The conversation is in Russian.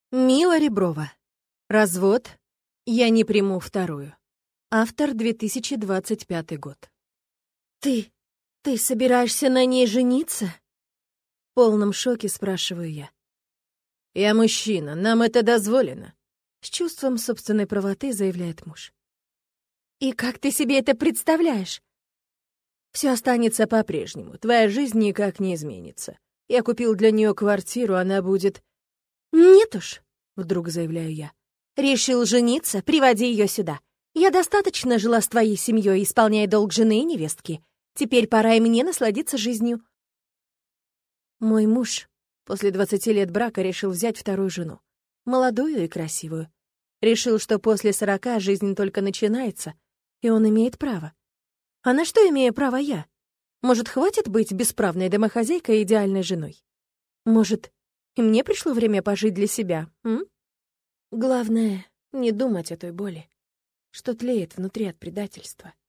Мила Реброва. Развод. Я не приму вторую. Автор, 2025 год. Ты собираешься на ней жениться? В полном шоке спрашиваю я. Я мужчина, нам это дозволено. С чувством собственной правоты заявляет муж. И как ты себе это представляешь? Все останется по-прежнему, твоя жизнь никак не изменится. Я купил для нее квартиру, она будет... Нет уж, вдруг заявляю я. Решил жениться, приводи ее сюда. Я достаточно жила с твоей семьей, исполняя долг жены и невестки. Теперь пора и мне насладиться жизнью. Мой муж после 20 лет брака решил взять вторую жену. Молодую и красивую. Решил, что после 40 жизнь только начинается, и он имеет право. А на что имею право я? Может, хватит быть бесправной домохозяйкой и идеальной женой? Может, и мне пришло время пожить для себя, м? Главное, не думать о той боли, что тлеет внутри от предательства.